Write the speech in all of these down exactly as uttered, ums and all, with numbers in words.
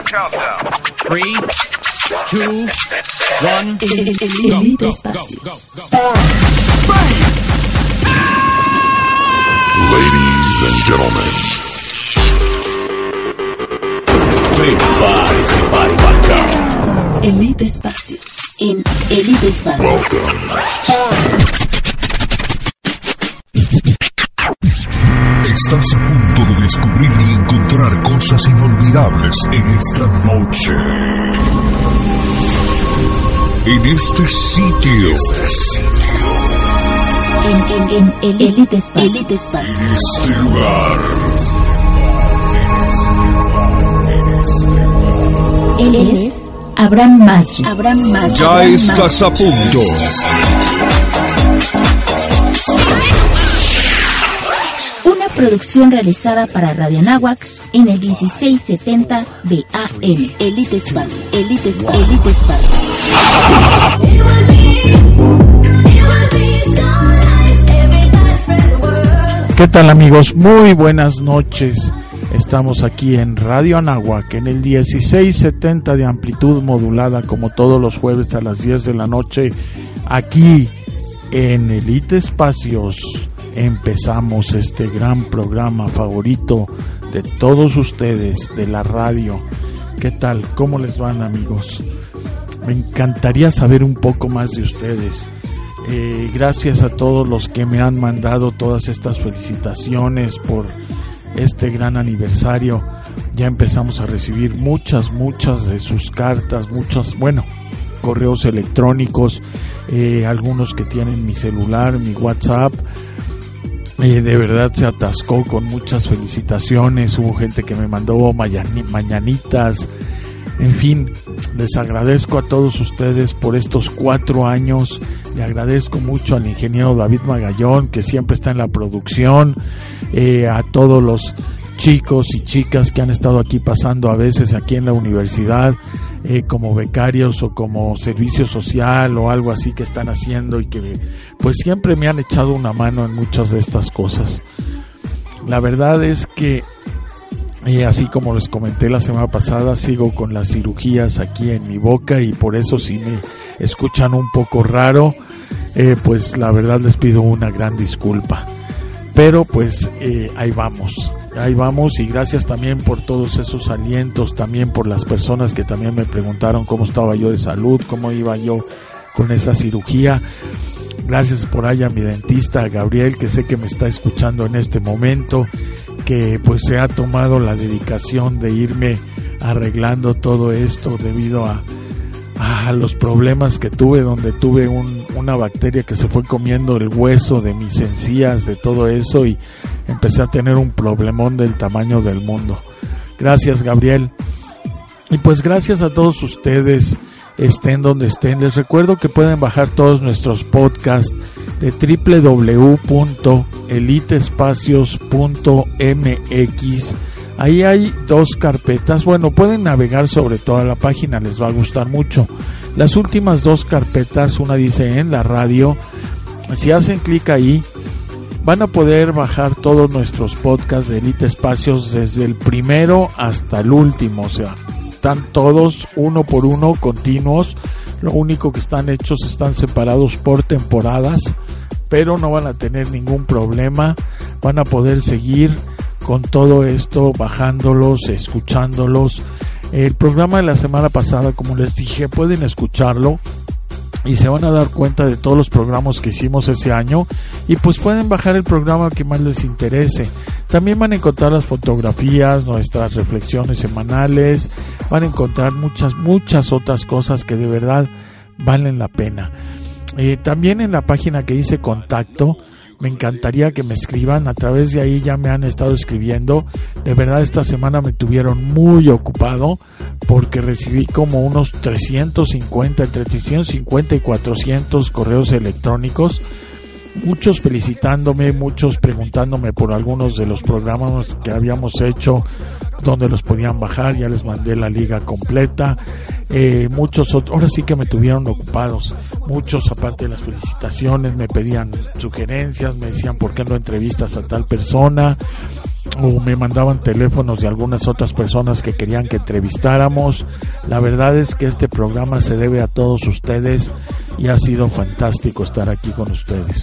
Three, two, one. Elite Espacios. Ladies and gentlemen, prepare-se para embarcar. Elite Espacios. En Elite Espacios. Estás a punto de descubrir y encontrar cosas inolvidables en esta noche. En este sitio. Este sitio. En, en, en Elite Espacios. Elite Espacios. En este lugar. Él es Abraham Maggi. Abraham Maggi. Ya Abraham estás Maggi. a punto. Una producción realizada para Radio Anáhuac en el dieciséis setenta de A M. Elite Espacio. Elite Espacio. Elite Espacio. ¿Qué tal, amigos? Muy buenas noches. Estamos aquí en Radio Anáhuac en el dieciséis setenta de amplitud modulada, como todos los jueves a las diez de la noche, aquí en Elite Espacios. Empezamos este gran programa favorito de todos ustedes, de la radio. ¿Qué tal? ¿Cómo les van, amigos? Me encantaría saber un poco más de ustedes. Eh, gracias a todos los que me han mandado todas estas felicitaciones por este gran aniversario. Ya empezamos a recibir muchas, muchas de sus cartas, muchos, bueno, correos electrónicos, eh, algunos que tienen mi celular, mi WhatsApp. Eh, de verdad se atascó con muchas felicitaciones. Hubo gente que me mandó mañani- mañanitas. En fin, les agradezco a todos ustedes por estos cuatro años. Le agradezco mucho al ingeniero David Magallón, que siempre está en la producción, eh, a todos los chicos y chicas que han estado aquí pasando a veces aquí en la universidad, eh, como becarios o como servicio social o algo así que están haciendo, y que pues siempre me han echado una mano en muchas de estas cosas. La verdad es que Y así como les comenté la semana pasada, sigo con las cirugías aquí en mi boca, y por eso si me escuchan un poco raro, eh, pues la verdad les pido una gran disculpa. Pero pues eh, ahí vamos, ahí vamos, y gracias también por todos esos alientos, también por las personas que también me preguntaron cómo estaba yo de salud, cómo iba yo con esa cirugía. Gracias por ahí a mi dentista, a Gabriel, que sé que me está escuchando en este momento, que pues se ha tomado la dedicación de irme arreglando todo esto debido a, a los problemas que tuve, donde tuve un, una bacteria que se fue comiendo el hueso de mis encías, de todo eso, y empecé a tener un problemón del tamaño del mundo. Gracias, Gabriel. Y pues gracias a todos ustedes, estén donde estén. Les recuerdo que pueden bajar todos nuestros podcasts de doble u doble u doble u punto elite espacios punto m x. Ahí hay dos carpetas. Bueno, pueden navegar sobre toda la página, les va a gustar mucho. Las últimas dos carpetas, una dice en la radio. Si hacen clic ahí, van a poder bajar todos nuestros podcasts de Elite Espacios desde el primero hasta el último, o sea, están todos uno por uno continuos. Lo único que están hechos, están separados por temporadas, pero no van a tener ningún problema. Van a poder seguir con todo esto, bajándolos, escuchándolos. El programa de la semana pasada, como les dije, pueden escucharlo y se van a dar cuenta de todos los programas que hicimos ese año, y pues pueden bajar el programa que más les interese. También van a encontrar las fotografías, nuestras reflexiones semanales, van a encontrar muchas, muchas otras cosas que de verdad valen la pena. Eh, también en la página que dice contacto, me encantaría que me escriban. A través de ahí ya me han estado escribiendo. De verdad, esta semana me tuvieron muy ocupado porque recibí como unos trescientos cincuenta, entre trescientos cincuenta y cuatrocientos correos electrónicos. Muchos felicitándome, muchos preguntándome por algunos de los programas que habíamos hecho, donde los podían bajar. Ya les mandé la liga completa. Eh, muchos otros, ahora sí que me tuvieron ocupados. Muchos, aparte de las felicitaciones, me pedían sugerencias, me decían por qué no entrevistas a tal persona. o me mandaban teléfonos de algunas otras personas que querían que entrevistáramos. La verdad es que este programa se debe a todos ustedes y ha sido fantástico estar aquí con ustedes.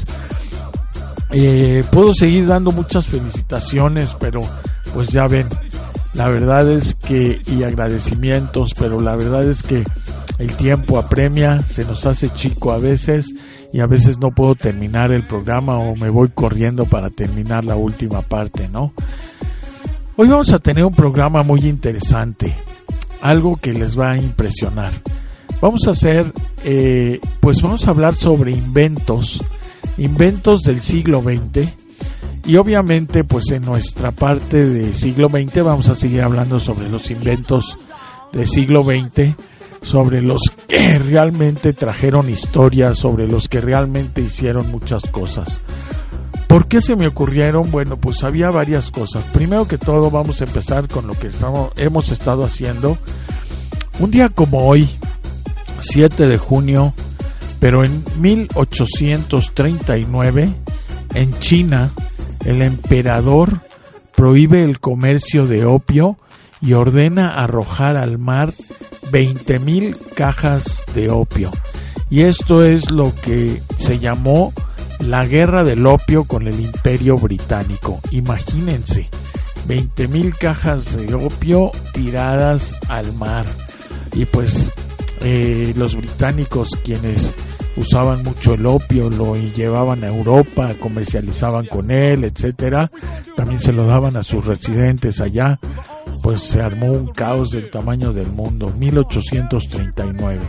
Eh, puedo seguir dando muchas felicitaciones, pero pues ya ven, la verdad es que, y agradecimientos, pero la verdad es que el tiempo apremia, se nos hace chico a veces y a veces no puedo terminar el programa o me voy corriendo para terminar la última parte, ¿no? Hoy vamos a tener un programa muy interesante, algo que les va a impresionar. Vamos a hacer, eh, pues vamos a hablar sobre inventos, inventos del siglo veinte, y obviamente pues en nuestra parte del siglo veinte vamos a seguir hablando sobre los inventos del siglo veinte, sobre los que realmente trajeron historias, sobre los que realmente hicieron muchas cosas. ¿Por qué se me ocurrieron? Bueno, pues había varias cosas. Primero que todo vamos a empezar con lo que estamos, hemos estado haciendo. Un día como hoy, siete de junio, pero en mil ochocientos treinta y nueve, en China, el emperador prohíbe el comercio de opio y ordena arrojar al mar veinte mil cajas de opio. Y esto es lo que se llamó la guerra del opio con el Imperio Británico. Imagínense, veinte mil cajas de opio tiradas al mar. Y pues eh, los británicos, quienes usaban mucho el opio, lo llevaban a Europa, comercializaban con él, etcétera. También se lo daban a sus residentes allá. Pues se armó un caos del tamaño del mundo. mil ochocientos treinta y nueve.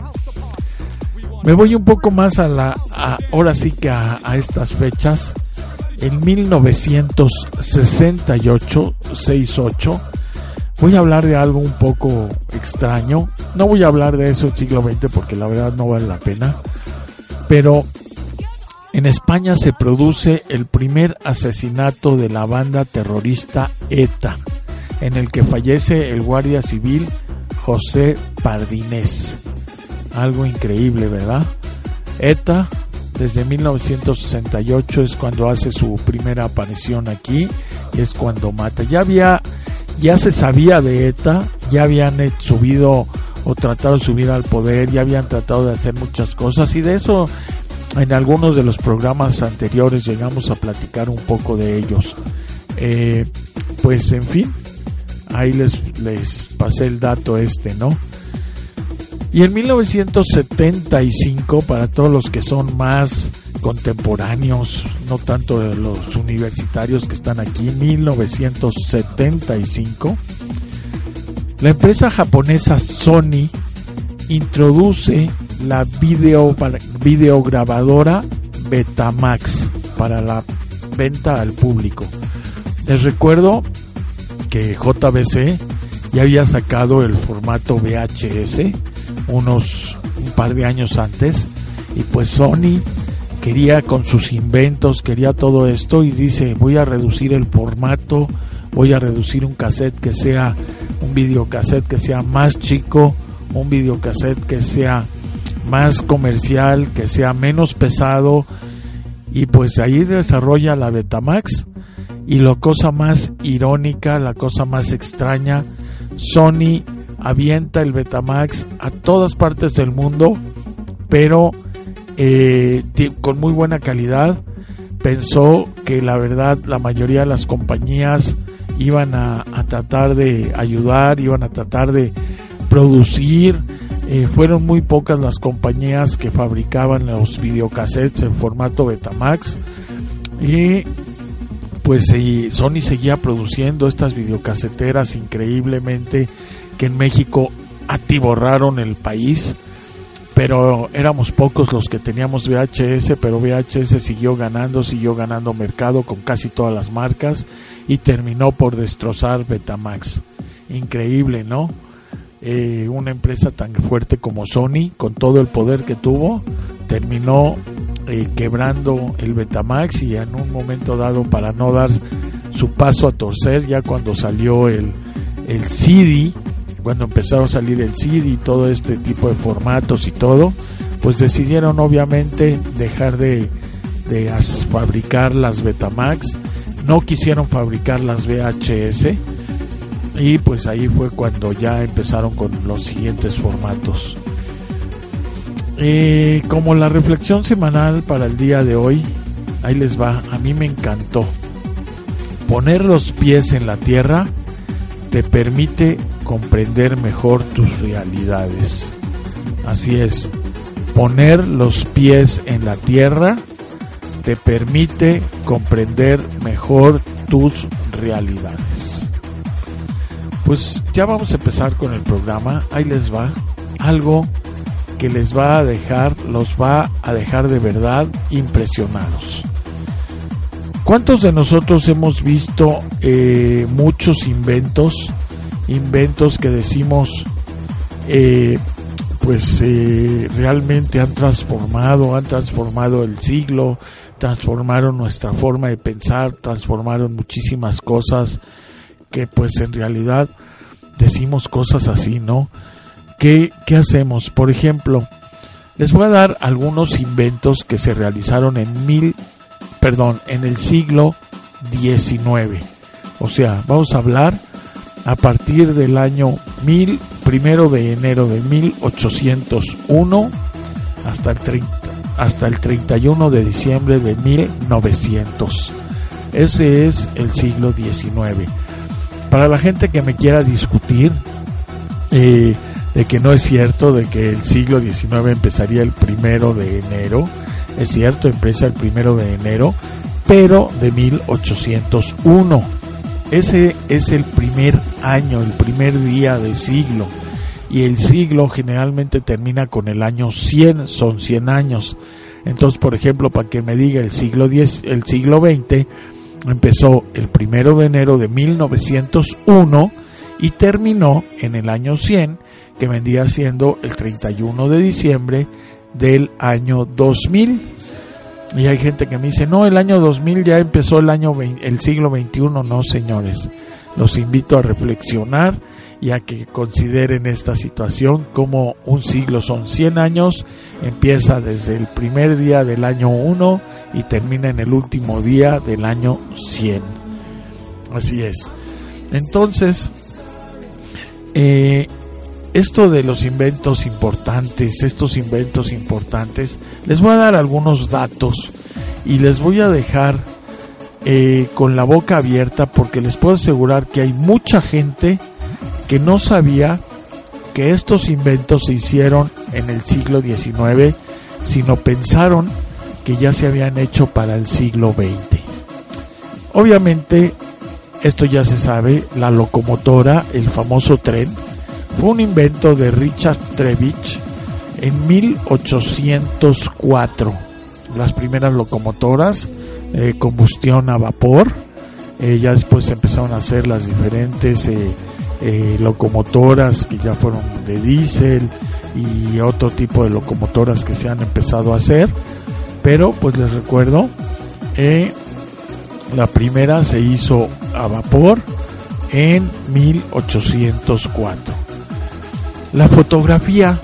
Me voy un poco más a la, a, ahora sí que a, a estas fechas. En mil novecientos sesenta y ocho, sesenta y ocho, voy a hablar de algo un poco extraño. No voy a hablar de eso del siglo veinte porque la verdad no vale la pena. Pero en España se produce el primer asesinato de la banda terrorista ETA, en el que fallece el guardia civil José Pardinés. Algo increíble, ¿verdad? ETA, desde mil novecientos sesenta y ocho es cuando hace su primera aparición aquí, y es cuando mata. Ya había, ya se sabía de ETA, ya habían subido o tratado de subir al poder, ya habían tratado de hacer muchas cosas, y de eso en algunos de los programas anteriores llegamos a platicar un poco de ellos. Eh, pues en fin, ahí les, les pasé el dato este, ¿no? Y en mil novecientos setenta y cinco, para todos los que son más contemporáneos, no tanto de los universitarios que están aquí, mil novecientos setenta y cinco, la empresa japonesa Sony introduce la video, videograbadora Betamax para la venta al público. Les recuerdo que J B C ya había sacado el formato V H S unos un par de años antes, y pues Sony quería, con sus inventos, quería todo esto, y dice: voy a reducir el formato, voy a reducir un cassette que sea un videocassette que sea más chico, un videocassette que sea más comercial, que sea menos pesado, y pues ahí desarrolla la Betamax. Y la cosa más irónica, la cosa más extraña, Sony avienta el Betamax a todas partes del mundo, pero eh, con muy buena calidad. Pensó que la verdad la mayoría de las compañías iban a, a tratar de ayudar, iban a tratar de producir. Eh, fueron muy pocas las compañías que fabricaban los videocassettes en formato Betamax, y pues sí, Sony seguía produciendo estas videocaseteras increíblemente, que en México atiborraron el país, pero éramos pocos los que teníamos V H S, pero V H S siguió ganando, siguió ganando mercado con casi todas las marcas, y terminó por destrozar Betamax. Increíble, ¿no? Eh, una empresa tan fuerte como Sony, con todo el poder que tuvo, terminó eh, quebrando el Betamax, y en un momento dado, para no dar su paso a torcer, ya cuando salió el, el C D, cuando empezaron a salir el C D y todo este tipo de formatos y todo, pues decidieron obviamente dejar de, de fabricar las Betamax. no quisieron fabricar las V H S y pues ahí fue cuando ya empezaron con los siguientes formatos. Eh, como la reflexión semanal para el día de hoy, ahí les va. A mí me encantó. Poner los pies en la tierra te permite comprender mejor tus realidades. Así es, poner los pies en la tierra te permite comprender mejor tus realidades. Pues ya vamos a empezar con el programa. Ahí les va algo que les va a dejar, los va a dejar de verdad impresionados. ¿Cuántos de nosotros hemos visto eh, muchos inventos, inventos que decimos, eh, pues eh, realmente han transformado, han transformado el siglo, transformaron nuestra forma de pensar, transformaron muchísimas cosas, que pues en realidad decimos cosas así, ¿no? ¿Qué, ¿Qué hacemos? Por ejemplo, les voy a dar algunos inventos que se realizaron en mil, perdón, en el siglo diecinueve. O sea, vamos a hablar a partir del año mil, primero de enero de mil ochocientos uno hasta el treinta, hasta el treinta y uno de diciembre de mil novecientos. Ese es el siglo diecinueve. Para la gente que me quiera discutir, eh, de que no es cierto, de que el siglo diecinueve empezaría el primero de enero. Es cierto, empieza el primero de enero, pero de mil ochocientos uno. Ese es el primer año, el primer día de siglo. Y el siglo generalmente termina con el año cien, son cien años. Entonces, por ejemplo, para que me diga el siglo diez, el siglo veinte, empezó el primero de enero de mil novecientos uno y terminó en el año cien, que vendría siendo el treinta y uno de diciembre del año dos mil. Y hay gente que me dice, no, el año dos mil ya empezó el año veinte, el siglo veintiuno. No, señores, los invito a reflexionar y a que consideren esta situación como un siglo son cien años, empieza desde el primer día del año uno y termina en el último día del año cien. Así es. Entonces, eh, esto de los inventos importantes, estos inventos importantes, les voy a dar algunos datos y les voy a dejar eh, con la boca abierta, porque les puedo asegurar que hay mucha gente que no sabía que estos inventos se hicieron en el siglo diecinueve, sino pensaron que ya se habían hecho para el siglo veinte. Obviamente, esto ya se sabe, la locomotora, el famoso tren, fue un invento de Richard Trevithick en mil ochocientos cuatro. Las primeras locomotoras, eh, combustión a vapor, eh, ya después empezaron a hacer las diferentes eh, eh, locomotoras que ya fueron de diésel y otro tipo de locomotoras que se han empezado a hacer. Pero pues les recuerdo, eh, la primera se hizo a vapor en mil ochocientos cuatro. La fotografía,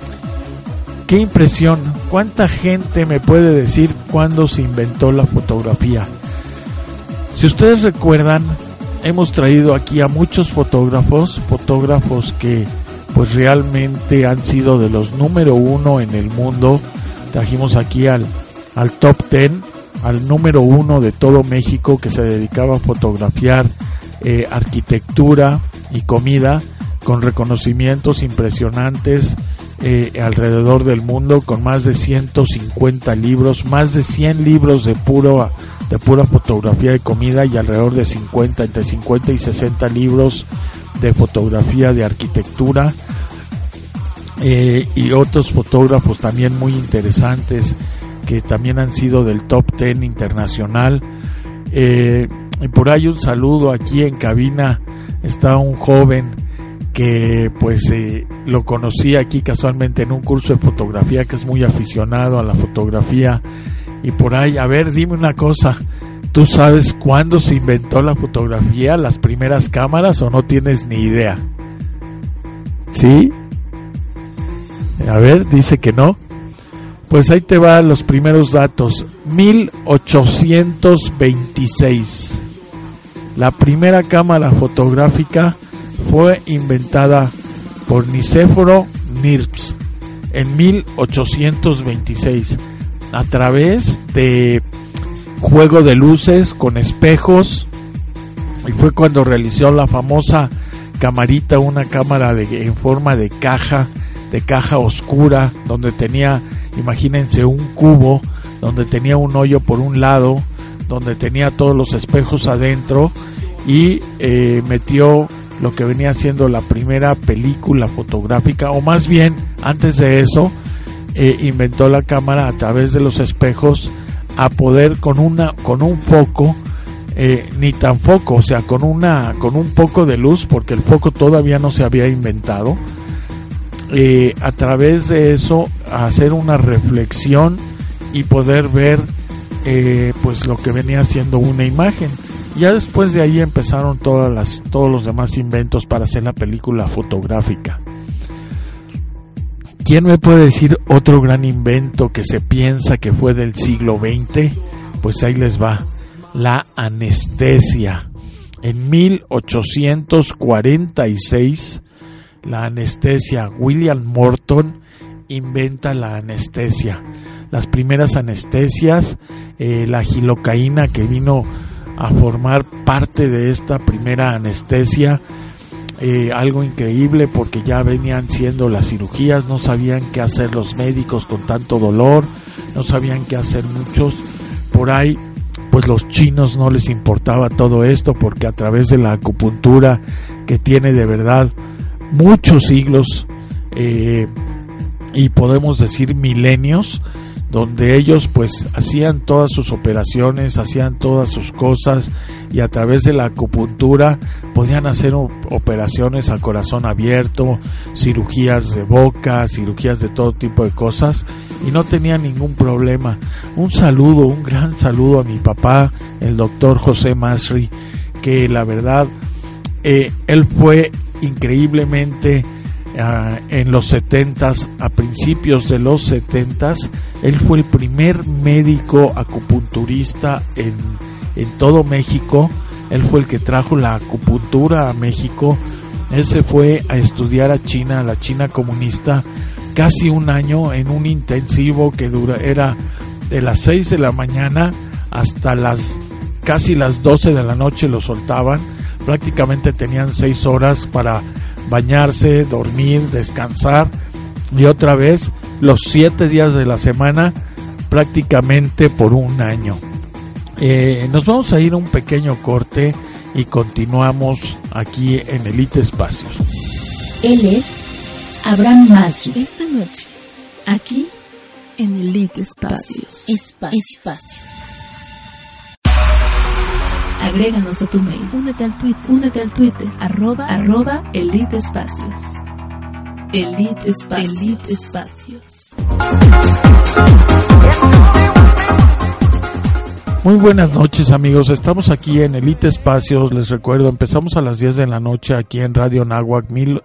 qué impresión. ¿Cuánta gente me puede decir cuándo se inventó la fotografía? Si ustedes recuerdan, hemos traído aquí a muchos fotógrafos, fotógrafos que pues realmente han sido de los número uno en el mundo. Trajimos aquí al, al top ten, al número uno de todo México, que se dedicaba a fotografiar eh, arquitectura y comida, con reconocimientos impresionantes eh, alrededor del mundo, con más de ciento cincuenta libros, más de cien libros de puro de pura fotografía de comida y alrededor de cincuenta, entre cincuenta y sesenta libros de fotografía de arquitectura, eh, y otros fotógrafos también muy interesantes que también han sido del top ten internacional. Eh, y por ahí un saludo, aquí en cabina está un joven que pues eh, lo conocí aquí casualmente en un curso de fotografía, que es muy aficionado a la fotografía. Y por ahí, a ver, dime una cosa, ¿tú sabes cuándo se inventó la fotografía, las primeras cámaras, o no tienes ni idea? ¿Sí? A ver, dice que no. Pues ahí te van los primeros datos. mil ochocientos veintiséis. La primera cámara fotográfica fue inventada por Nicéforo Niepce en mil ochocientos veintiséis a través de juego de luces con espejos, y fue cuando realizó la famosa camarita, una cámara de, en forma de caja, de caja oscura, donde tenía, imagínense, un cubo, donde tenía un hoyo por un lado, donde tenía todos los espejos adentro, y eh, metió lo que venía siendo la primera película fotográfica, o más bien antes de eso eh, inventó la cámara a través de los espejos, a poder con una con un foco, eh, ni tan foco, o sea, con una con un poco de luz, porque el foco todavía no se había inventado, eh, a través de eso hacer una reflexión y poder ver eh, pues lo que venía siendo una imagen. Ya después de ahí empezaron todas las, todos los demás inventos para hacer la película fotográfica. ¿Quién me puede decir otro gran invento que se piensa que fue del siglo veinte? Pues ahí les va. La anestesia. En mil ochocientos cuarenta y seis, la anestesia, William Morton inventa la anestesia. Las primeras anestesias, eh, la gilocaína, que vino a formar parte de esta primera anestesia, eh, algo increíble, porque ya venían siendo las cirugías, no sabían qué hacer los médicos con tanto dolor, no sabían qué hacer muchos, por ahí pues los chinos no les importaba todo esto, porque a través de la acupuntura, que tiene de verdad muchos siglos, eh, y podemos decir milenios, donde ellos pues hacían todas sus operaciones, hacían todas sus cosas, y a través de la acupuntura podían hacer operaciones a corazón abierto, cirugías de boca, cirugías de todo tipo de cosas, y no tenían ningún problema. Un saludo, un gran saludo a mi papá, el doctor José Masri, que la verdad eh, él fue increíblemente Uh, en los setentas, a principios de los setentas, él fue el primer médico acupunturista en, en todo México. Él fue el que trajo la acupuntura a México. Él se fue a estudiar a China, a la China comunista, casi un año en un intensivo que dura, era de las seis de la mañana hasta las casi las doce de la noche lo soltaban. Prácticamente tenían seis horas para bañarse, dormir, descansar, y otra vez los siete días de la semana, prácticamente por un año. Eh, nos vamos a ir a un pequeño corte y continuamos aquí en Elite Espacios. Él es Abraham Masri. Esta noche, aquí en Elite Espacios. Espacios. Espacios. Agréganos a tu mail. Únete al Twitter. Únete al Twitter. Arroba, arroba Elite Espacios. Elite Espacios. Elite Espacios. Muy buenas noches, amigos. Estamos aquí en Elite Espacios. Les recuerdo, empezamos a las diez de la noche aquí en Radio Nahuac mil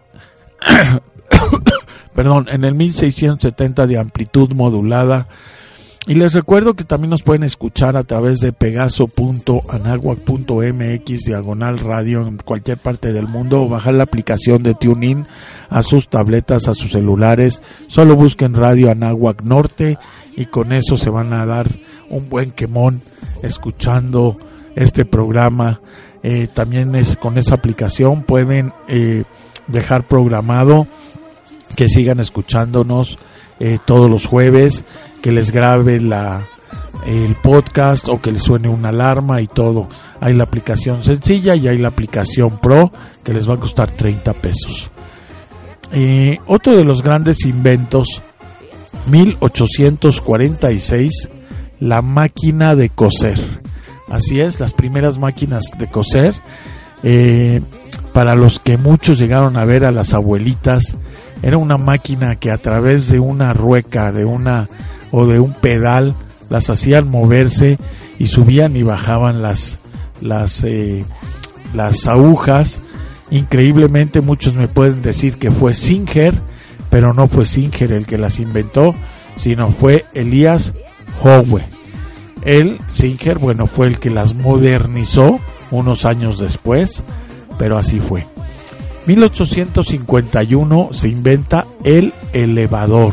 perdón, en el mil seiscientos setenta de amplitud modulada. Y les recuerdo que también nos pueden escuchar a través de pegaso punto anahuac punto m x diagonal radio en cualquier parte del mundo, o bajar la aplicación de TuneIn a sus tabletas, a sus celulares. Solo busquen Radio Anáhuac Norte y con eso se van a dar un buen quemón escuchando este programa. Eh, también es con esa aplicación pueden eh, dejar programado que sigan escuchándonos eh, todos los jueves, que les grabe la el podcast o que les suene una alarma y todo. Hay la aplicación sencilla y hay la aplicación Pro, que les va a costar treinta pesos. Eh, otro de los grandes inventos, mil ochocientos cuarenta y seis, la máquina de coser. Así es, las primeras máquinas de coser, eh, para los que muchos llegaron a ver a las abuelitas, era una máquina que a través de una rueca, de una o de un pedal, las hacían moverse y subían y bajaban las las eh, las agujas. Increíblemente muchos me pueden decir que fue Singer, pero no fue Singer el que las inventó, sino fue Elias Howe. Él, Singer, bueno, fue el que las modernizó unos años después, pero así fue. mil ochocientos cincuenta y uno se inventa el elevador.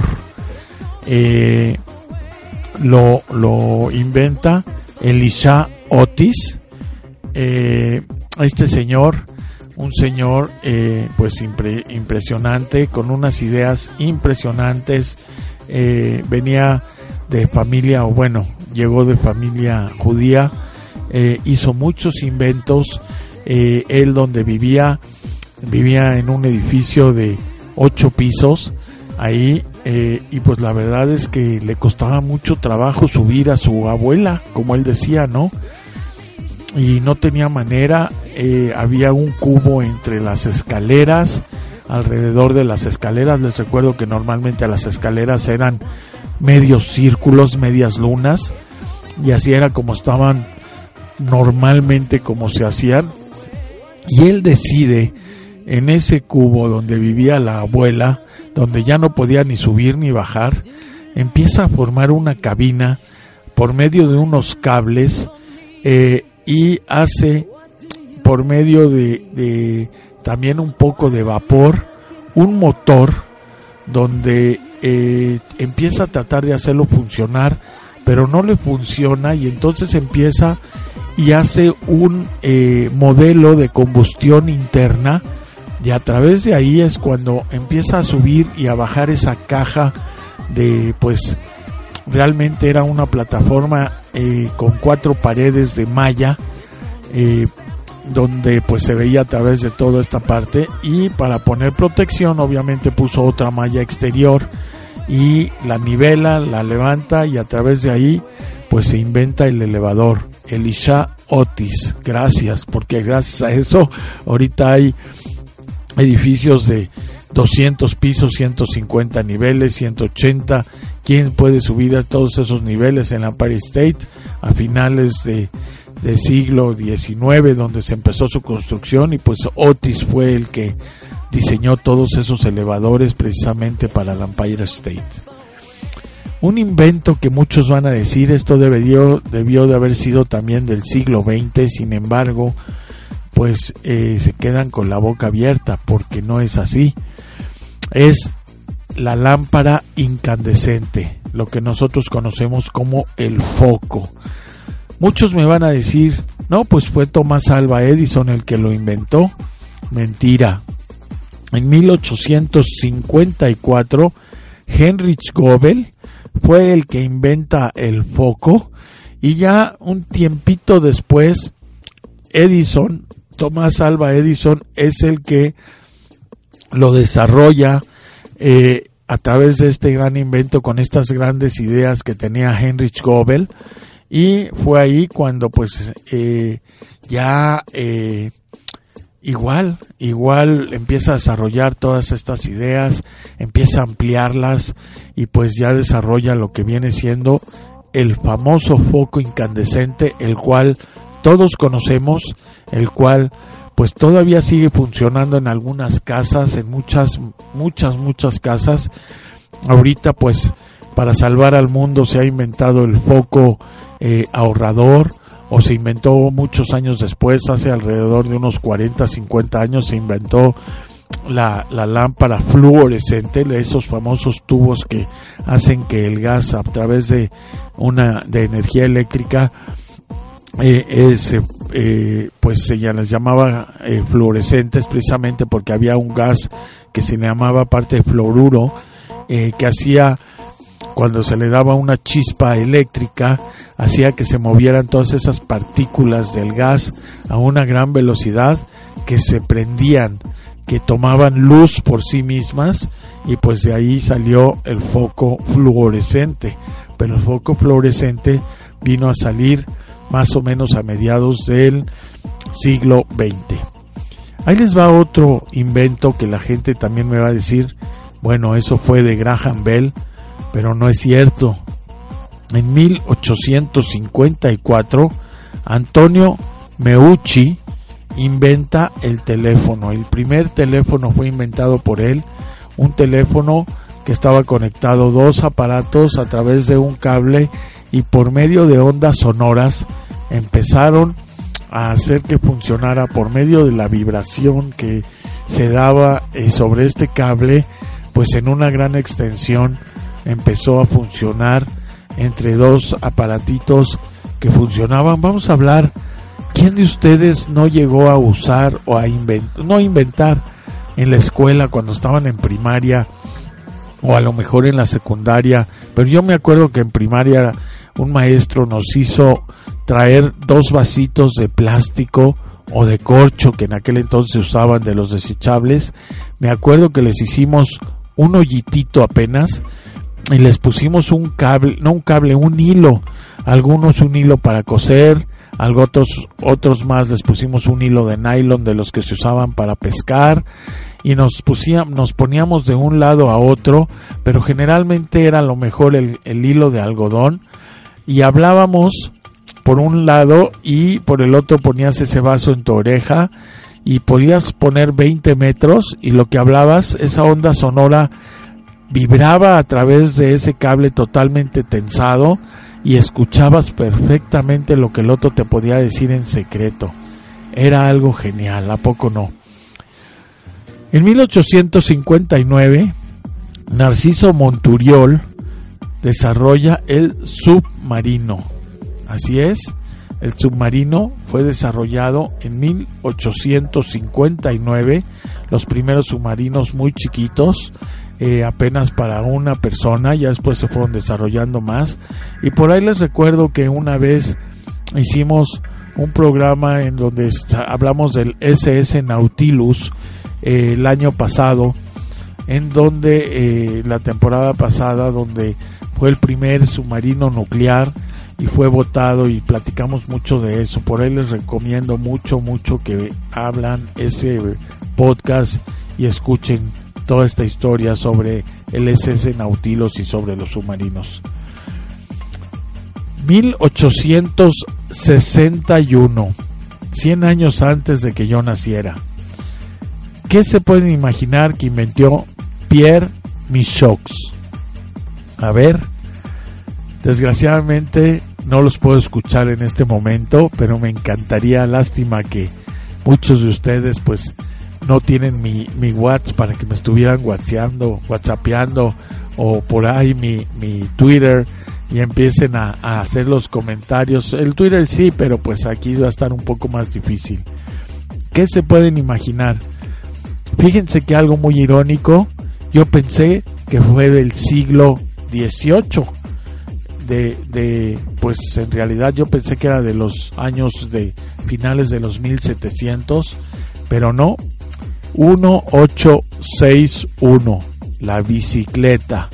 Eh, lo, lo inventa Elisha Otis. Eh, este señor, un señor eh, pues impre, impresionante, con unas ideas impresionantes. Eh, venía de familia, o bueno, llegó de familia judía, eh, hizo muchos inventos. Eh, él donde vivía, vivía en un edificio de ocho pisos, ahí, eh, y pues la verdad es que le costaba mucho trabajo subir a su abuela, como él decía, ¿no? Y no tenía manera. Eh, había un cubo entre las escaleras, alrededor de las escaleras. Les recuerdo que normalmente las escaleras eran medios círculos, medias lunas, y así era como estaban normalmente, como se hacían. Y él decide, en ese cubo donde vivía la abuela, donde ya no podía ni subir ni bajar, empieza a formar una cabina por medio de unos cables, eh, y hace por medio de, de también un poco de vapor un motor donde eh, empieza a tratar de hacerlo funcionar, pero no le funciona, y entonces empieza y hace un eh, modelo de combustión interna, y a través de ahí es cuando empieza a subir y a bajar esa caja de, pues realmente era una plataforma eh, con cuatro paredes de malla, eh, donde pues se veía a través de toda esta parte, y para poner protección obviamente puso otra malla exterior y la nivela, la levanta, y a través de ahí pues se inventa el elevador. Elisha Otis, gracias, porque gracias a eso ahorita hay edificios de doscientos pisos, ciento cincuenta niveles, ciento ochenta. ¿Quién puede subir a todos esos niveles en la Empire State a finales de, del siglo diecinueve, donde se empezó su construcción? Y pues Otis fue el que diseñó todos esos elevadores precisamente para la Empire State. Un invento que muchos van a decir, esto debió, debió de haber sido también del siglo veinte, sin embargo, pues eh, se quedan con la boca abierta, porque no es así. Es la lámpara incandescente, lo que nosotros conocemos como el foco. Muchos me van a decir, no, pues fue Thomas Alva Edison el que lo inventó. Mentira. En mil ochocientos cincuenta y cuatro, Heinrich Goebel fue el que inventa el foco, y ya un tiempito después, Edison, Thomas Alva Edison, es el que lo desarrolla eh, a través de este gran invento, con estas grandes ideas que tenía Heinrich Goebel, y fue ahí cuando pues eh, ya eh, igual, igual empieza a desarrollar todas estas ideas, empieza a ampliarlas, y pues ya desarrolla lo que viene siendo el famoso foco incandescente, el cual todos conocemos, el cual pues todavía sigue funcionando en algunas casas, en muchas, muchas, muchas casas. Ahorita pues para salvar al mundo se ha inventado el foco eh, ahorrador, o se inventó muchos años después, hace alrededor de unos cuarenta, cincuenta años, se inventó la, la lámpara fluorescente, esos famosos tubos que hacen que el gas a través de una de energía eléctrica eh, es, eh, pues se ya les llamaba eh, fluorescentes, precisamente porque había un gas que se le llamaba parte de fluoruro, eh, que hacía, cuando se le daba una chispa eléctrica, hacía que se movieran todas esas partículas del gas a una gran velocidad, que se prendían, que tomaban luz por sí mismas, y pues de ahí salió el foco fluorescente. Pero el foco fluorescente vino a salir más o menos a mediados del siglo veinte. Ahí les va otro invento que la gente también me va a decir, bueno, eso fue de Graham Bell, pero no es cierto. En mil ochocientos cincuenta y cuatro, Antonio Meucci inventa el teléfono. El primer teléfono fue inventado por él, un teléfono que estaba conectado dos aparatos a través de un cable, y por medio de ondas sonoras empezaron a hacer que funcionara por medio de la vibración que se daba eh, sobre este cable, pues en una gran extensión empezó a funcionar entre dos aparatitos que funcionaban. Vamos a hablar, ¿quién de ustedes no llegó a usar o a inventar, no inventar en la escuela cuando estaban en primaria o a lo mejor en la secundaria? Pero yo me acuerdo que en primaria un maestro nos hizo traer dos vasitos de plástico o de corcho que en aquel entonces se usaban, de los desechables. Me acuerdo que les hicimos un hoyitito apenas y les pusimos un cable, no un cable, un hilo, algunos un hilo para coser, algo otros, otros más les pusimos un hilo de nylon de los que se usaban para pescar, y nos pusíamos, nos poníamos de un lado a otro, pero generalmente era lo mejor el, el hilo de algodón, y hablábamos por un lado y por el otro ponías ese vaso en tu oreja y podías poner veinte metros, y lo que hablabas, esa onda sonora vibraba a través de ese cable totalmente tensado y escuchabas perfectamente lo que el otro te podía decir en secreto. Era algo genial, ¿a poco no? En mil ochocientos cincuenta y nueve, Narciso Monturiol desarrolla el submarino. Así es, el submarino fue desarrollado en mil ochocientos cincuenta y nueve, los primeros submarinos muy chiquitos, eh, apenas para una persona, ya después se fueron desarrollando más, y por ahí les recuerdo que una vez hicimos un programa en donde hablamos del ese ese Nautilus eh, el año pasado, en donde eh, la temporada pasada, donde fue el primer submarino nuclear y fue votado, y platicamos mucho de eso. Por ahí les recomiendo mucho, mucho que hablan ese podcast y escuchen toda esta historia sobre el ese ese Nautilus y sobre los submarinos. mil ochocientos sesenta y uno, cien años antes de que yo naciera. ¿Qué se pueden imaginar que inventó Pierre Michaux? A ver, desgraciadamente no los puedo escuchar en este momento, pero me encantaría. Lástima que muchos de ustedes pues no tienen mi, mi WhatsApp para que me estuvieran whatsappeando, whatsappeando o por ahí mi, mi Twitter y empiecen a, a hacer los comentarios. El Twitter sí, pero pues aquí va a estar un poco más difícil. ¿Qué se pueden imaginar? Fíjense que algo muy irónico, yo pensé que fue del siglo dieciocho, de, de, pues en realidad yo pensé que era de los años de finales de los mil setecientos, pero no. Mil ochocientos sesenta y uno, la bicicleta.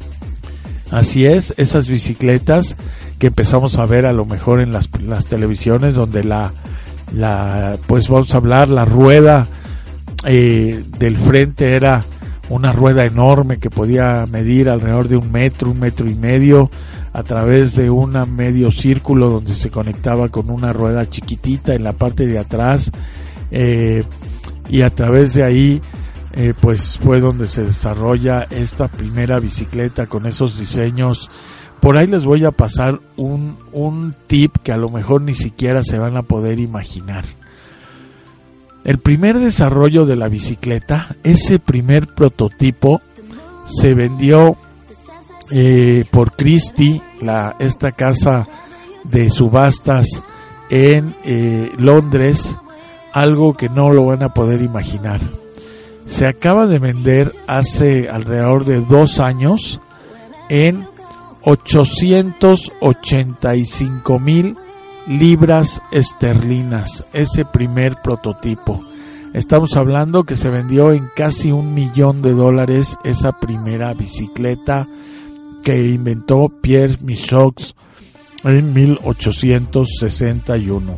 Así es, esas bicicletas que empezamos a ver a lo mejor en las, las televisiones, donde la, la, pues vamos a hablar, la rueda eh, del frente era una rueda enorme que podía medir alrededor de un metro, un metro y medio, a través de un medio círculo donde se conectaba con una rueda chiquitita en la parte de atrás, eh, y a través de ahí eh, pues fue donde se desarrolla esta primera bicicleta con esos diseños. Por ahí les voy a pasar un, un tip que a lo mejor ni siquiera se van a poder imaginar. El primer desarrollo de la bicicleta, ese primer prototipo, se vendió eh, por Christie, la, esta casa de subastas en eh, Londres, algo que no lo van a poder imaginar. Se acaba de vender hace alrededor de dos años en ochocientos ochenta y cinco mil libras esterlinas, ese primer prototipo. Estamos hablando que se vendió en casi un millón de dólares esa primera bicicleta que inventó Pierre Michaux en mil ochocientos sesenta y uno.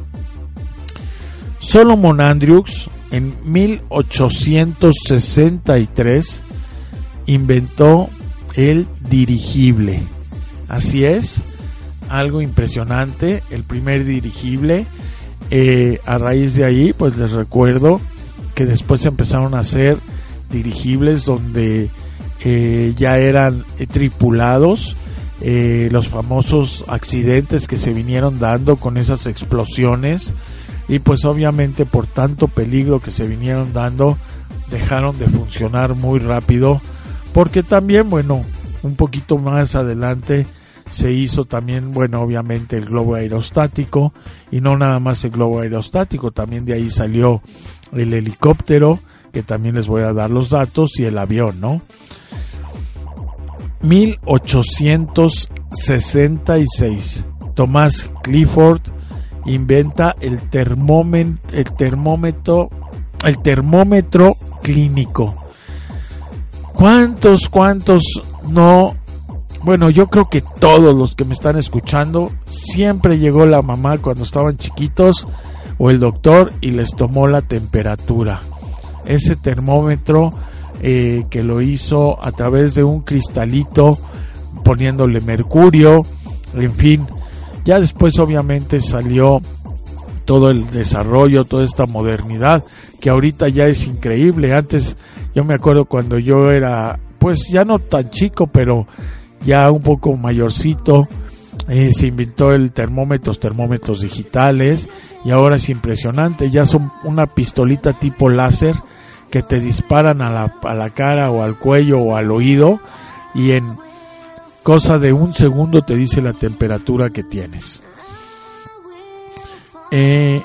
Solomon Andrews en mil ochocientos sesenta y tres inventó el dirigible. Así es, algo impresionante, el primer dirigible. Eh, a raíz de ahí, pues les recuerdo que después empezaron a hacer dirigibles donde eh, ya eran eh, tripulados. Eh, los famosos accidentes que se vinieron dando con esas explosiones y pues obviamente por tanto peligro que se vinieron dando dejaron de funcionar muy rápido, porque también, bueno, un poquito más adelante se hizo también, bueno, obviamente el globo aerostático, y no nada más el globo aerostático, también de ahí salió el helicóptero, que también les voy a dar los datos, y el avión, ¿no? mil ochocientos sesenta y seis, Thomas Clifford inventa el termómetro, el termómetro, el termómetro clínico. ¿Cuántos, cuántos no? Bueno, yo creo que todos los que me están escuchando, siempre llegó la mamá cuando estaban chiquitos o el doctor y les tomó la temperatura. Ese termómetro eh, que lo hizo a través de un cristalito, poniéndole mercurio, en fin. Ya después obviamente salió todo el desarrollo, toda esta modernidad, que ahorita ya es increíble. Antes, yo me acuerdo cuando yo era, pues ya no tan chico, pero ya un poco mayorcito, eh, se inventó el termómetros, termómetros digitales, y ahora es impresionante, ya son una pistolita tipo láser que te disparan a la, a la cara o al cuello o al oído, y en cosa de un segundo te dice la temperatura que tienes. Eh,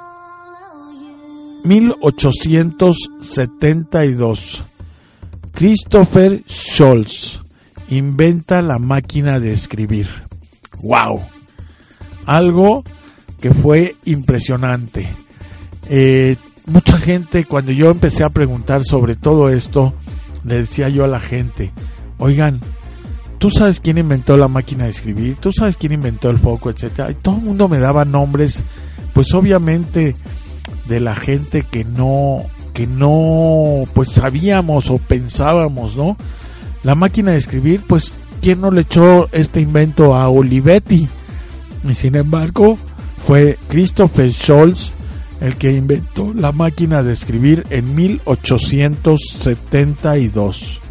mil ochocientos setenta y dos, Christopher Scholz inventa la máquina de escribir. ¡Wow! Algo que fue impresionante. Eh, mucha gente, cuando yo empecé a preguntar sobre todo esto, le decía yo a la gente, oigan, ¿tú sabes quién inventó la máquina de escribir? ¿Tú sabes quién inventó el foco, etcétera? Y todo el mundo me daba nombres, pues obviamente de la gente que no, que no, pues sabíamos o pensábamos, ¿no? La máquina de escribir, pues, ¿quién no le echó este invento a Olivetti? Y sin embargo, fue Christopher Scholz el que inventó la máquina de escribir en mil ochocientos setenta y dos.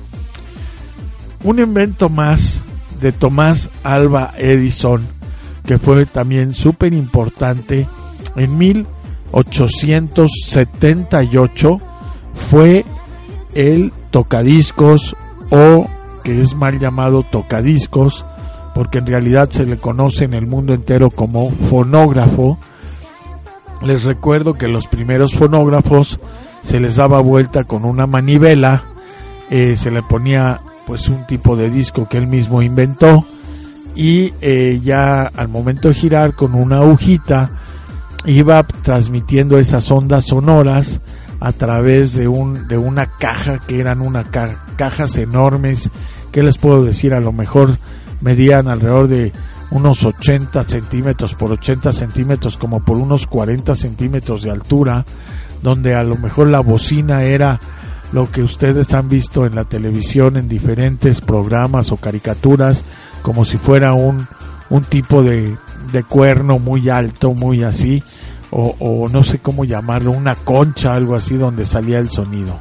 Un invento más de Thomas Alva Edison, que fue también súper importante, en mil ochocientos setenta y ocho, fue el tocadiscos, o que es mal llamado tocadiscos, porque en realidad se le conoce en el mundo entero como fonógrafo. Les recuerdo que los primeros fonógrafos se les daba vuelta con una manivela, eh, se le ponía pues un tipo de disco que él mismo inventó, y eh, ya al momento de girar con una agujita iba transmitiendo esas ondas sonoras a través de un de una caja, que eran una ca- cajas enormes, que les puedo decir, a lo mejor medían alrededor de unos ochenta centímetros por ochenta centímetros, como por unos cuarenta centímetros de altura, donde a lo mejor la bocina era lo que ustedes han visto en la televisión en diferentes programas o caricaturas, como si fuera un, un tipo de, de cuerno muy alto, muy así, o, o no sé cómo llamarlo, una concha, algo así, donde salía el sonido.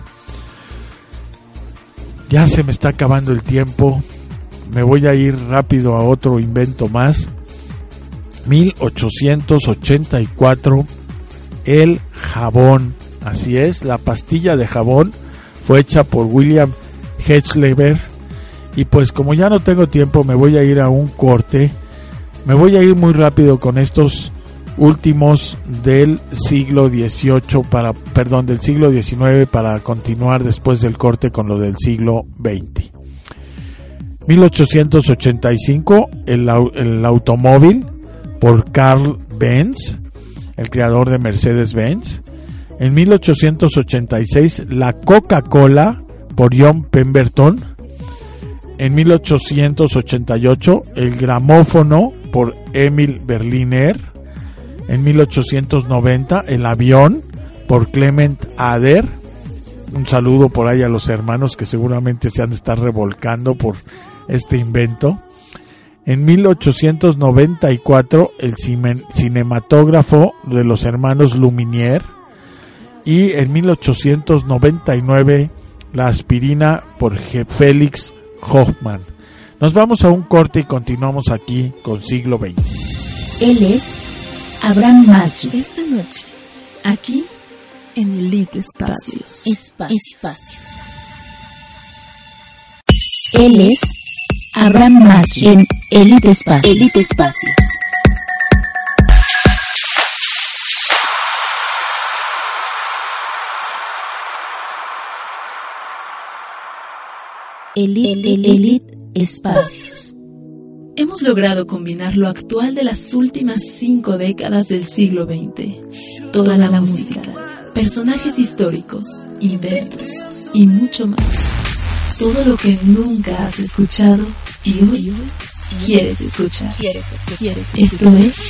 Ya se me está acabando el tiempo, me voy a ir rápido a otro invento más. mil ochocientos ochenta y cuatro, el jabón. Así es, la pastilla de jabón fue hecha por William Hersheyver. Y pues como ya no tengo tiempo, me voy a ir a un corte. Me voy a ir muy rápido con estos últimos del siglo dieciocho para, perdón, del siglo diecinueve, para continuar después del corte con lo del siglo veinte. mil ochocientos ochenta y cinco, el, el automóvil por Carl Benz, el creador de Mercedes-Benz. En mil ochocientos ochenta y seis, la Coca-Cola por John Pemberton. En mil ochocientos ochenta y ocho, el gramófono por Emil Berliner. En mil ochocientos noventa, el avión por Clement Ader. Un saludo por ahí a los hermanos que seguramente se han de estar revolcando por este invento. En mil ochocientos noventa y cuatro, el cine, cinematógrafo de los hermanos Lumière. Y en mil ochocientos noventa y nueve, la aspirina por Felix Hoffmann. Nos vamos a un corte y continuamos aquí con siglo veinte. Él es Abraham Masri. Esta noche Aquí en Elite Espacios. Espacios. Espacios. Él es Abraham Masri en Elite Espacios. Elite Espacios. Elite, Elite Espacios. Hemos logrado combinar lo actual de las últimas cinco décadas del siglo veinte. Toda la música, personajes históricos, inventos y mucho más. Todo lo que nunca has escuchado y hoy quieres escuchar. Esto es...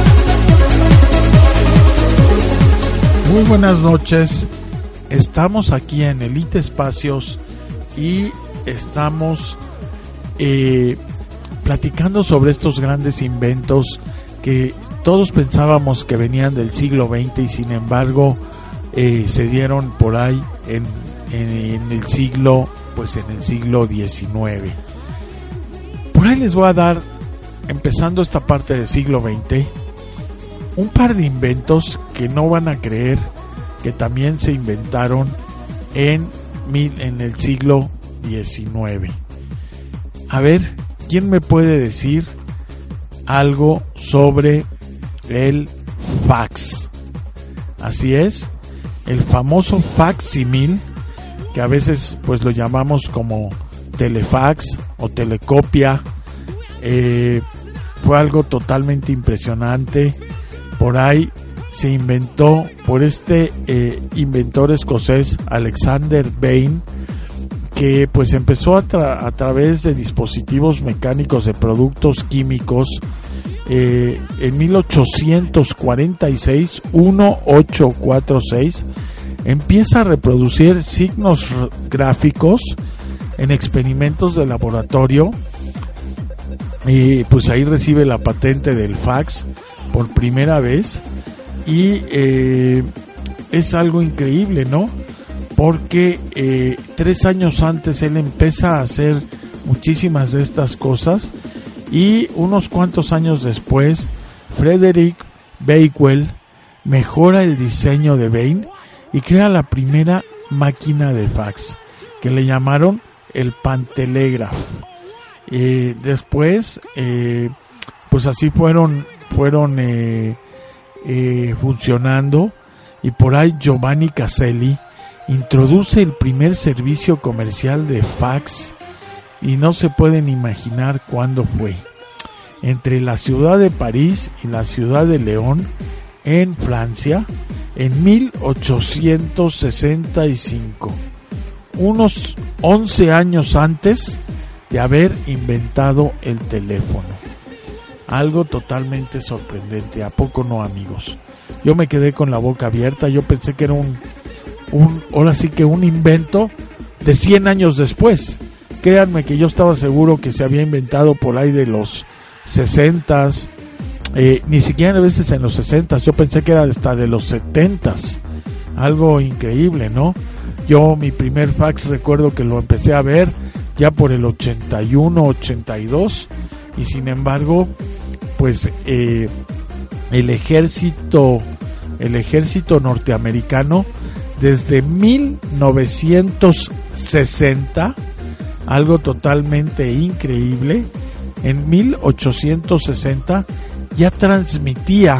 Muy buenas noches. Estamos aquí en Elite Espacios y estamos eh, platicando sobre estos grandes inventos que todos pensábamos que venían del siglo veinte y sin embargo eh, se dieron por ahí en, en, en el siglo pues en el siglo diecinueve. Por ahí les voy a dar, empezando esta parte del siglo veinte, un par de inventos que no van a creer que también se inventaron en, mil, en el siglo diecinueve. A ver, ¿quién me puede decir algo sobre el fax? Así es, el famoso facsímil, que a veces pues lo llamamos como telefax o telecopia, eh, fue algo totalmente impresionante. Por ahí se inventó por este eh, inventor escocés Alexander Bain, que pues empezó a, tra- a través de dispositivos mecánicos de productos químicos eh, en mil ochocientos cuarenta y seis, dieciocho cuarenta y seis, empieza a reproducir signos r- gráficos en experimentos de laboratorio y pues ahí recibe la patente del fax por primera vez y eh, es algo increíble, ¿no? Porque eh, tres años antes él empieza a hacer muchísimas de estas cosas y unos cuantos años después Frederick Bakewell mejora el diseño de Bain y crea la primera máquina de fax que le llamaron el Pantelegraph. Eh, después eh, pues así fueron fueron eh, eh, funcionando y por ahí Giovanni Caselli introduce el primer servicio comercial de fax y no se pueden imaginar cuándo fue. Entre la ciudad de París y la ciudad de León, en Francia, en mil ochocientos sesenta y cinco, unos once años antes de haber inventado el teléfono. Algo totalmente sorprendente, ¿a poco no, amigos? Yo me quedé con la boca abierta, yo pensé que era un Un, ahora sí que un invento de cien años después. Créanme que yo estaba seguro que se había inventado por ahí de los sesentas, eh, ni siquiera a veces en los sesentas, yo pensé que era hasta de los setentas. Algo increíble, ¿no? Yo mi primer fax recuerdo que lo empecé a ver ya por el ochenta y uno, ochenta y dos y sin embargo pues eh, el ejército el ejército norteamericano desde mil novecientos sesenta, algo totalmente increíble, en mil ochocientos sesenta ya transmitía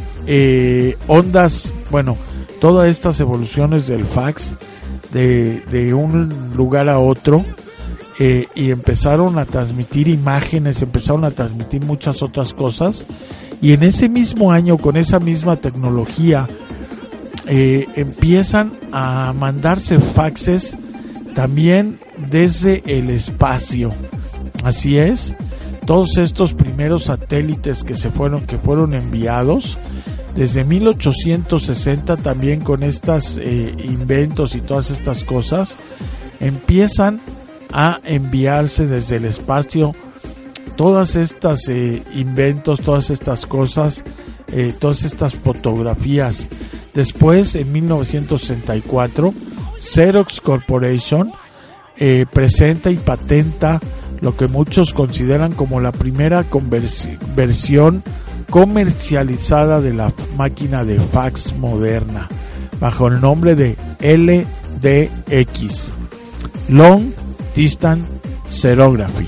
eh, ondas, bueno, todas estas evoluciones del fax de, de un lugar a otro eh, y empezaron a transmitir imágenes, empezaron a transmitir muchas otras cosas y en ese mismo año con esa misma tecnología Eh, empiezan a mandarse faxes también desde el espacio. Así es, todos estos primeros satélites que se fueron que fueron enviados desde mil ochocientos sesenta también con estos eh, inventos y todas estas cosas empiezan a enviarse desde el espacio todas estas eh, inventos, todas estas cosas, eh, todas estas fotografías. Después, en mil novecientos sesenta y cuatro, Xerox Corporation eh, presenta y patenta lo que muchos consideran como la primera conversi- versión comercializada de la máquina de fax moderna, bajo el nombre de L D X, Long Distance Xerography.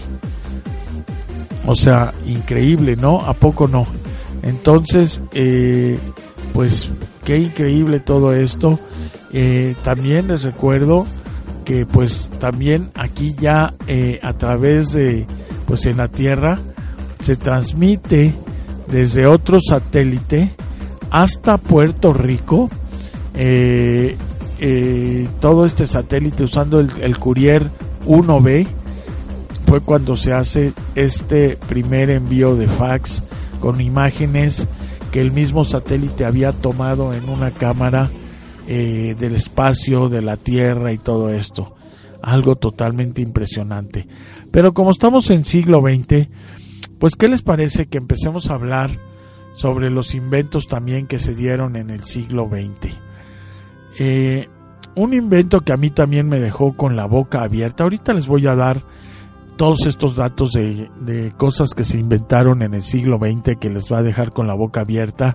O sea, increíble, ¿no? ¿A poco no? Entonces, eh, pues qué increíble todo esto. Eh, también les recuerdo que pues también aquí ya eh, a través de, pues en la Tierra, se transmite desde otro satélite hasta Puerto Rico, eh, eh, todo este satélite usando el, el Courier uno B. Fue cuando se hace este primer envío de fax con imágenes que el mismo satélite había tomado en una cámara eh, del espacio, de la Tierra y todo esto. Algo totalmente impresionante. Pero como estamos en siglo veinte, pues ¿qué les parece que empecemos a hablar sobre los inventos también que se dieron en el siglo veinte? Eh, un invento que a mí también me dejó con la boca abierta. Ahorita les voy a dar todos estos datos de, de cosas que se inventaron en el siglo veinte que les va a dejar con la boca abierta.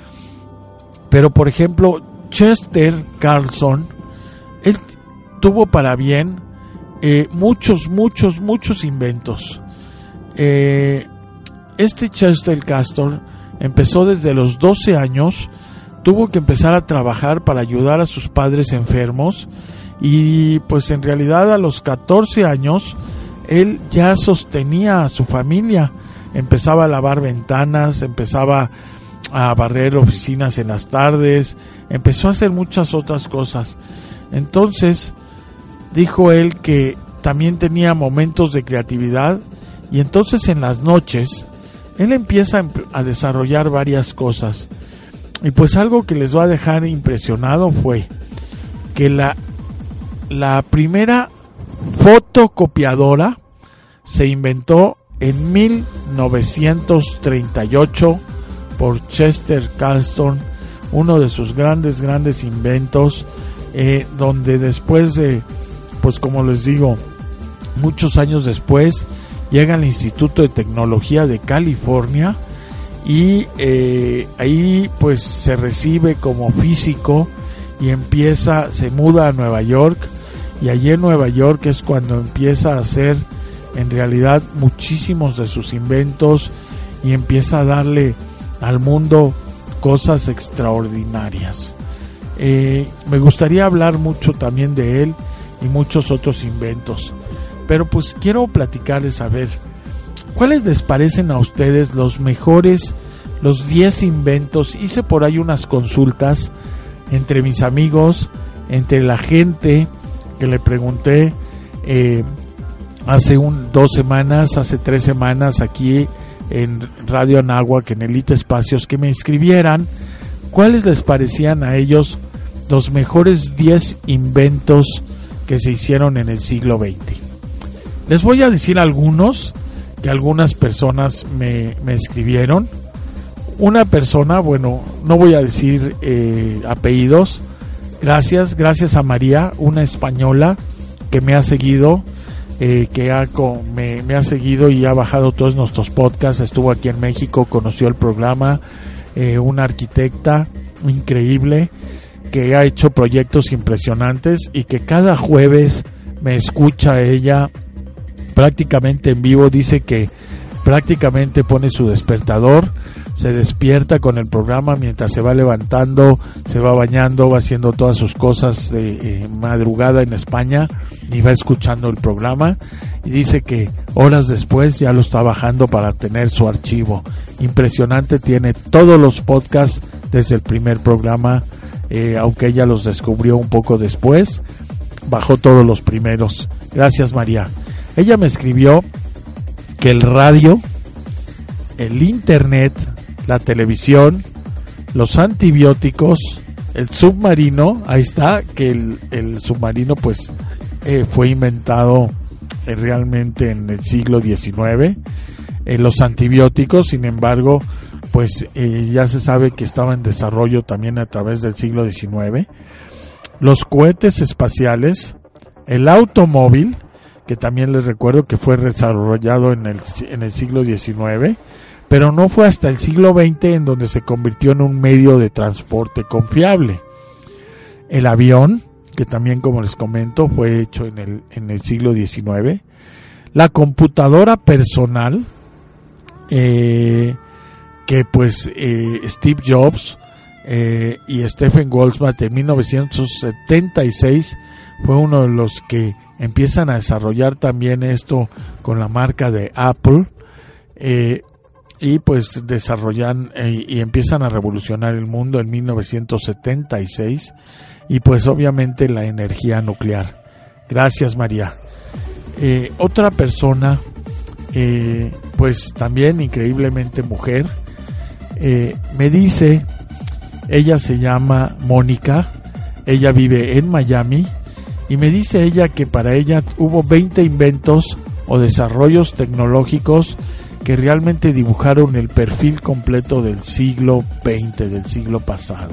Pero por ejemplo, Chester Carlson, él tuvo para bien eh, muchos, muchos, muchos inventos. Eh, este Chester Castor empezó desde los doce años, tuvo que empezar a trabajar para ayudar a sus padres enfermos y pues en realidad a los catorce años él ya sostenía a su familia, empezaba a lavar ventanas, empezaba a barrer oficinas en las tardes, empezó a hacer muchas otras cosas. Entonces dijo él que también tenía momentos de creatividad y entonces en las noches él empieza a desarrollar varias cosas. Y pues algo que les va a dejar impresionado fue que la, la primera fotocopiadora se inventó en mil novecientos treinta y ocho por Chester Carlson, uno de sus grandes, grandes inventos, eh, donde después de, pues como les digo, muchos años después, llega al Instituto de Tecnología de California y eh, ahí pues se recibe como físico y empieza, se muda a Nueva York, y allí en Nueva York es cuando empieza a hacer en realidad muchísimos de sus inventos y empieza a darle al mundo cosas extraordinarias. Eh, me gustaría hablar mucho también de él y muchos otros inventos, pero pues quiero platicarles a ver cuáles les parecen a ustedes los mejores, los diez inventos. Hice por ahí unas consultas entre mis amigos, entre la gente que le pregunté eh, hace un, dos semanas, hace tres semanas aquí en Radio Anáhuac, en Elite Espacios, que me escribieran cuáles les parecían a ellos los mejores diez inventos que se hicieron en el siglo veinte. Les voy a decir algunos que algunas personas me, me escribieron. Una persona, bueno, no voy a decir eh, apellidos, gracias, gracias a María, una española que me ha seguido, eh, que ha, me, me ha seguido y ha bajado todos nuestros podcasts, estuvo aquí en México, conoció el programa, eh, una arquitecta increíble que ha hecho proyectos impresionantes y que cada jueves me escucha ella prácticamente en vivo. Dice que prácticamente pone su despertador, se despierta con el programa mientras se va levantando, se va bañando, va haciendo todas sus cosas de eh, madrugada en España y va escuchando el programa, y dice que horas después ya lo está bajando para tener su archivo. Impresionante, tiene todos los podcasts desde el primer programa, eh, aunque ella los descubrió un poco después, bajó todos los primeros. Gracias, María. Ella me escribió que el radio, el internet, la televisión, los antibióticos, el submarino, ahí está, que el, el submarino pues eh, fue inventado eh, realmente en el siglo diecinueve. Eh, los antibióticos, sin embargo, pues eh, ya se sabe que estaba en desarrollo también a través del siglo diecinueve. Los cohetes espaciales, el automóvil, que también les recuerdo que fue desarrollado en el, en el siglo diecinueve, pero no fue hasta el siglo veinte en donde se convirtió en un medio de transporte confiable. El avión, que también, como les comento, fue hecho en el, en el siglo diecinueve. La computadora personal, eh, que pues eh, Steve Jobs eh, y Stephen Goldschmidt en mil novecientos setenta y seis fue uno de los que empiezan a desarrollar también esto con la marca de Apple, eh, y pues desarrollan eh, y empiezan a revolucionar el mundo en mil novecientos setenta y seis, y pues obviamente la energía nuclear. Gracias, María. Eh, otra persona, eh, pues también increíblemente mujer, eh, me dice, ella se llama Mónica, ella vive en Miami, y me dice ella que para ella hubo veinte inventos o desarrollos tecnológicos que realmente dibujaron el perfil completo del siglo veinte, del siglo pasado.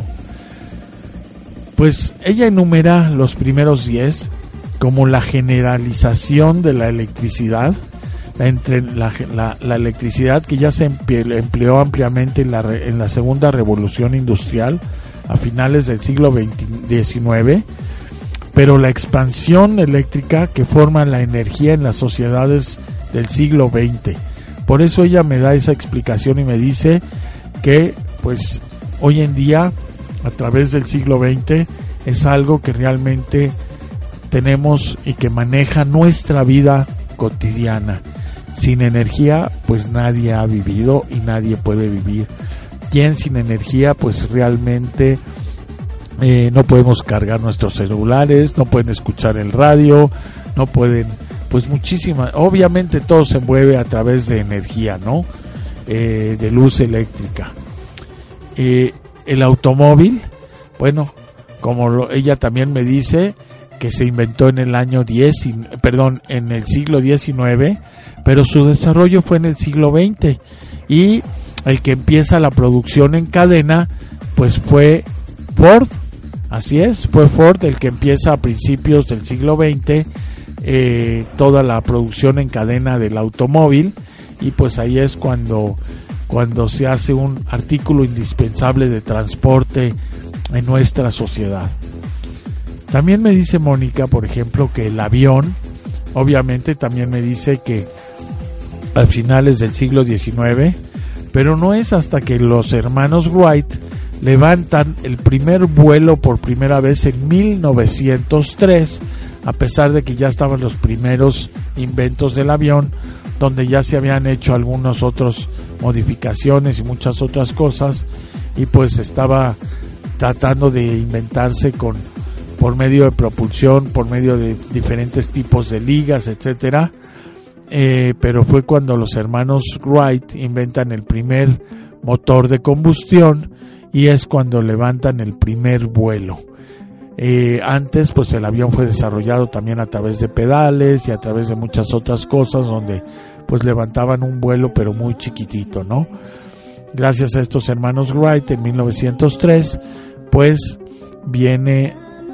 Pues ella enumera los primeros diez, como la generalización de la electricidad, la, entre, la, la, la electricidad que ya se empleó ampliamente en la, en la segunda revolución industrial a finales del siglo diecinueve, pero la expansión eléctrica que forma la energía en las sociedades del siglo veinte. Por eso ella me da esa explicación y me dice que pues hoy en día, a través del siglo veinte, es algo que realmente tenemos y que maneja nuestra vida cotidiana. Sin energía, pues nadie ha vivido y nadie puede vivir. ¿Quién sin energía? Pues realmente eh, no podemos cargar nuestros celulares, no pueden escuchar el radio, no pueden, pues muchísimas, obviamente todo se mueve a través de energía, ¿no? Eh, de luz eléctrica. Eh, el automóvil, bueno, como lo, ella también me dice, que se inventó en el año diez, perdón, en el siglo diecinueve, pero su desarrollo fue en el siglo veinte, y el que empieza la producción en cadena pues fue Ford. Así es, fue Ford el que empieza a principios del siglo veinte eh, toda la producción en cadena del automóvil, y pues ahí es cuando cuando se hace un artículo indispensable de transporte en nuestra sociedad. También me dice Mónica, por ejemplo, que el avión, obviamente también me dice que a finales del siglo diecinueve, pero no es hasta que los hermanos Wright levantan el primer vuelo por primera vez en mil novecientos tres, a pesar de que ya estaban los primeros inventos del avión, donde ya se habían hecho algunas otras modificaciones y muchas otras cosas, y pues estaba tratando de inventarse con por medio de propulsión, por medio de diferentes tipos de ligas, etcétera. Eh, pero fue cuando los hermanos Wright inventan el primer motor de combustión, y es cuando levantan el primer vuelo. Eh, antes pues el avión fue desarrollado también a través de pedales y a través de muchas otras cosas, donde pues levantaban un vuelo pero muy chiquitito, ¿no? Gracias a estos hermanos Wright en mil novecientos tres pues viene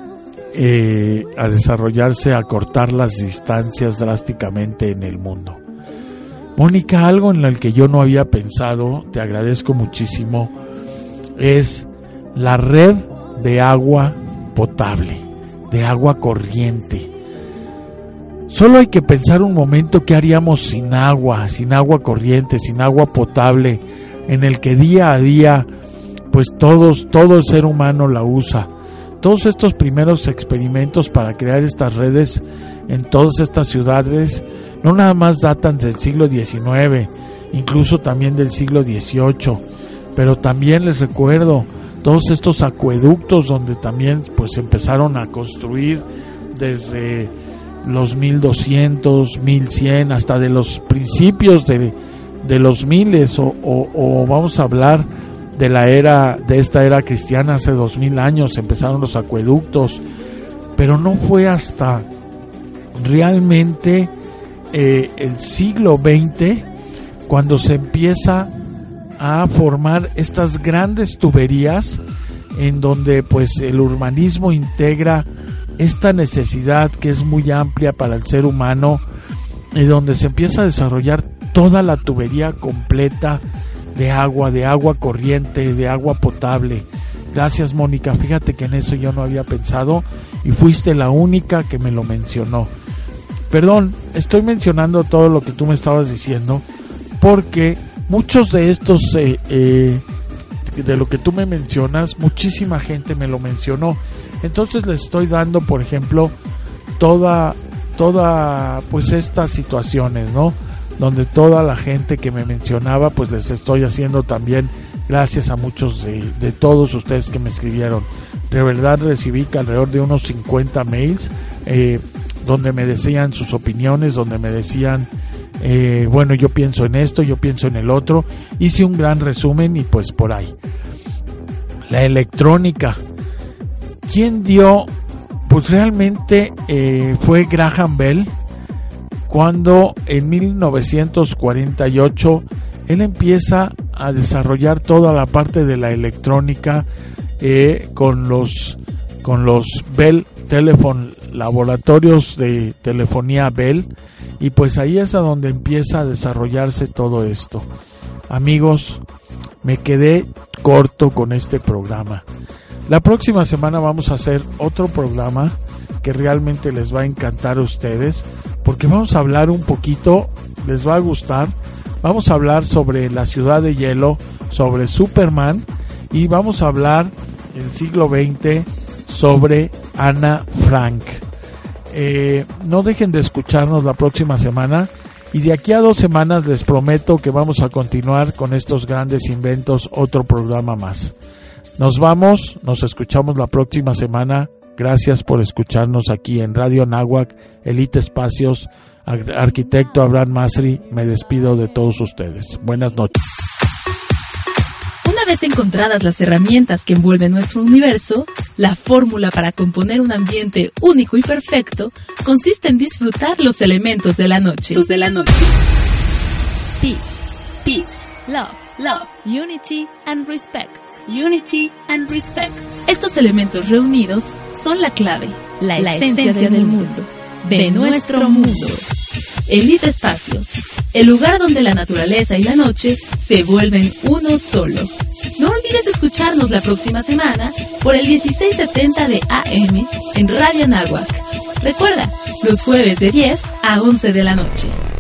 eh, a desarrollarse, a cortar las distancias drásticamente en el mundo. Mónica, algo en el que yo no había pensado, te agradezco muchísimo, es la red de agua potable, de agua corriente. Solo hay que pensar un momento qué haríamos sin agua, sin agua corriente, sin agua potable, en el que día a día pues todos, todo el ser humano la usa. Todos estos primeros experimentos para crear estas redes en todas estas ciudades no nada más datan del siglo diecinueve, incluso también del siglo dieciocho, pero también les recuerdo todos estos acueductos donde también pues empezaron a construir desde los mil doscientos, mil cien, hasta de los principios de, de los miles, o, o, o vamos a hablar de la era, de esta era cristiana, hace dos mil años empezaron los acueductos, pero no fue hasta realmente eh, el siglo veinte cuando se empieza a formar estas grandes tuberías en donde pues el urbanismo integra esta necesidad que es muy amplia para el ser humano, y donde se empieza a desarrollar toda la tubería completa de agua, de agua corriente, de agua potable. Gracias, Mónica, fíjate que en eso yo no había pensado y fuiste la única que me lo mencionó. Perdón, estoy mencionando todo lo que tú me estabas diciendo porque muchos de estos, eh, eh, de lo que tú me mencionas, muchísima gente me lo mencionó. Entonces les estoy dando, por ejemplo, toda, toda, pues estas situaciones, ¿no? Donde toda la gente que me mencionaba, pues les estoy haciendo también gracias a muchos de, de todos ustedes que me escribieron. De verdad recibí alrededor de unos cincuenta mails, eh, donde me decían sus opiniones, donde me decían, eh, bueno, yo pienso en esto, yo pienso en el otro. Hice un gran resumen y pues por ahí. La electrónica. ¿Quién dio? Pues realmente eh, fue Graham Bell, cuando en mil novecientos cuarenta y ocho él empieza a desarrollar toda la parte de la electrónica eh, con los con los Bell Telephone, laboratorios de telefonía Bell, y pues ahí es a donde empieza a desarrollarse todo esto. Amigos, me quedé corto con este programa. La próxima semana vamos a hacer otro programa que realmente les va a encantar a ustedes, porque vamos a hablar un poquito, les va a gustar. Vamos a hablar sobre la Ciudad de Hielo, sobre Superman, y vamos a hablar en el siglo veinte sobre Ana Frank. Eh, no dejen de escucharnos la próxima semana, y de aquí a dos semanas les prometo que vamos a continuar con estos grandes inventos, otro programa más. Nos vamos, nos escuchamos la próxima semana. Gracias por escucharnos aquí en Radio Anáhuac, Elite Espacios. Arquitecto Abraham Masri, me despido de todos ustedes. Buenas noches. Una vez encontradas las herramientas que envuelven nuestro universo, la fórmula para componer un ambiente único y perfecto consiste en disfrutar los elementos de la noche. De la noche. Peace, peace, love, love, unity and respect. Unity and respect. Estos elementos reunidos son la clave, la, la esencia, esencia del mundo. De nuestro mundo. Elite Espacios, el lugar donde la naturaleza y la noche se vuelven uno solo. No olvides escucharnos la próxima semana por el dieciséis setenta de A M en Radio Anáhuac. Recuerda, los jueves de diez a once de la noche.